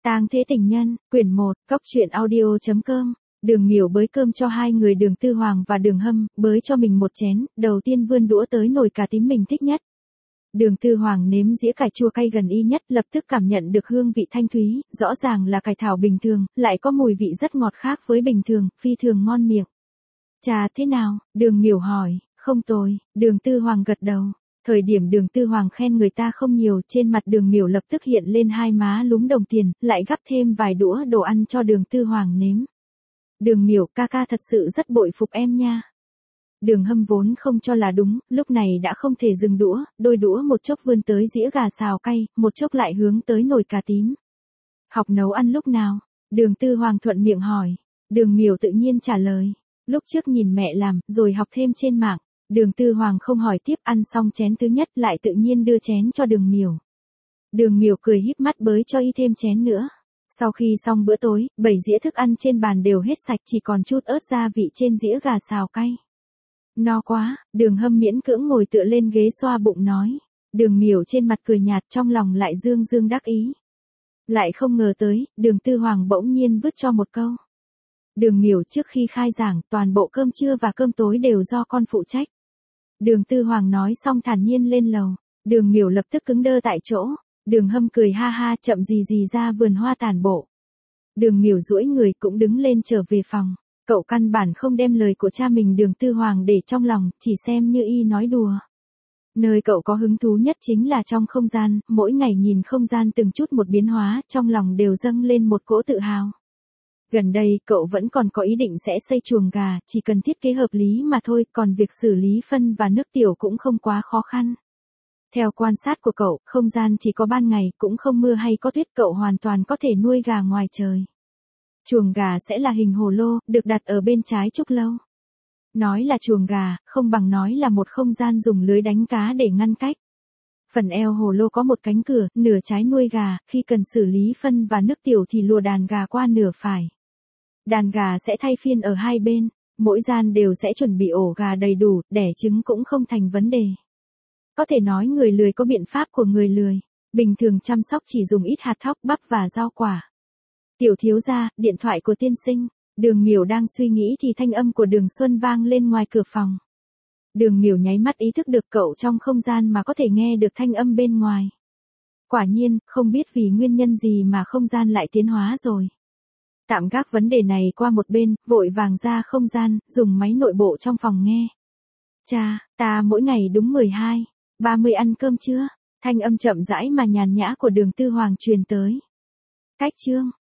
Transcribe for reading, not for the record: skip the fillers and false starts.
Tang Thế Tình Nhân, quyển 1, Cóc truyện audio.com. Đường Miểu bới cơm cho hai người Đường Tư Hoàng và Đường Hâm, bới cho mình một chén, đầu tiên vươn đũa tới nồi cà tím mình thích nhất. Đường Tư Hoàng nếm dĩa cải chua cay gần y nhất, lập tức cảm nhận được hương vị thanh thúy, rõ ràng là cải thảo bình thường, lại có mùi vị rất ngọt khác với bình thường, phi thường ngon miệng. Trà thế nào? Đường Miểu hỏi. Không tồi, Đường Tư Hoàng gật đầu. Thời điểm Đường Tư Hoàng khen người ta không nhiều, trên mặt Đường Miểu lập tức hiện lên hai má lúm đồng tiền, lại gắp thêm vài đũa đồ ăn cho Đường Tư Hoàng nếm. Đường Miểu, ca ca thật sự rất bội phục em nha. Đường Hâm vốn không cho là đúng, lúc này đã không thể dừng đũa, đôi đũa một chốc vươn tới dĩa gà xào cay, một chốc lại hướng tới nồi cà tím. Học nấu ăn lúc nào? Đường Tư Hoàng thuận miệng hỏi. Đường Miểu tự nhiên trả lời. Lúc trước nhìn mẹ làm, rồi học thêm trên mạng. Đường Tư Hoàng không hỏi tiếp, ăn xong chén thứ nhất lại tự nhiên đưa chén cho Đường Miểu. Đường Miểu cười híp mắt bới cho y thêm chén nữa. Sau khi xong bữa tối, 7 dĩa thức ăn trên bàn đều hết sạch, chỉ còn chút ớt gia vị trên dĩa gà xào cay. No quá, Đường Hâm miễn cưỡng ngồi tựa lên ghế xoa bụng nói. Đường Miểu trên mặt cười nhạt, trong lòng lại dương dương đắc ý. Lại không ngờ tới, Đường Tư Hoàng bỗng nhiên vứt cho một câu. Đường Miểu, trước khi khai giảng, toàn bộ cơm trưa và cơm tối đều do con phụ trách. Đường Tư Hoàng nói xong thản nhiên lên lầu. Đường Miểu lập tức cứng đơ tại chỗ. Đường Hâm cười ha ha, chậm gì ra vườn hoa tản bộ. Đường Miểu duỗi người cũng đứng lên trở về phòng. Cậu căn bản không đem lời của cha mình Đường Tư Hoàng để trong lòng, chỉ xem như y nói đùa. Nơi cậu có hứng thú nhất chính là trong không gian, mỗi ngày nhìn không gian từng chút một biến hóa, trong lòng đều dâng lên một cỗ tự hào. Gần đây, cậu vẫn còn có ý định sẽ xây chuồng gà, chỉ cần thiết kế hợp lý mà thôi, còn việc xử lý phân và nước tiểu cũng không quá khó khăn. Theo quan sát của cậu, không gian chỉ có ban ngày, cũng không mưa hay có tuyết, cậu hoàn toàn có thể nuôi gà ngoài trời. Chuồng gà sẽ là hình hồ lô, được đặt ở bên trái trúc lâu. Nói là chuồng gà, không bằng nói là một không gian dùng lưới đánh cá để ngăn cách. Phần eo hồ lô có một cánh cửa, nửa trái nuôi gà, khi cần xử lý phân và nước tiểu thì lùa đàn gà qua nửa phải. Đàn gà sẽ thay phiên ở hai bên, mỗi gian đều sẽ chuẩn bị ổ gà đầy đủ, đẻ trứng cũng không thành vấn đề. Có thể nói người lười có biện pháp của người lười, bình thường chăm sóc chỉ dùng ít hạt thóc, bắp và rau quả. Tiểu thiếu gia, điện thoại của tiên sinh. Đường Miểu đang suy nghĩ thì thanh âm của Đường Xuân vang lên ngoài cửa phòng. Đường Miểu nháy mắt ý thức được cậu trong không gian mà có thể nghe được thanh âm bên ngoài. Quả nhiên, không biết vì nguyên nhân gì mà không gian lại tiến hóa rồi. Tạm gác vấn đề này qua một bên, vội vàng ra không gian, dùng máy nội bộ trong phòng nghe. Cha, ta mỗi ngày đúng 12, 30 ăn cơm chưa? Thanh âm chậm rãi mà nhàn nhã của Đường Tư Hoàng truyền tới. Cách chương.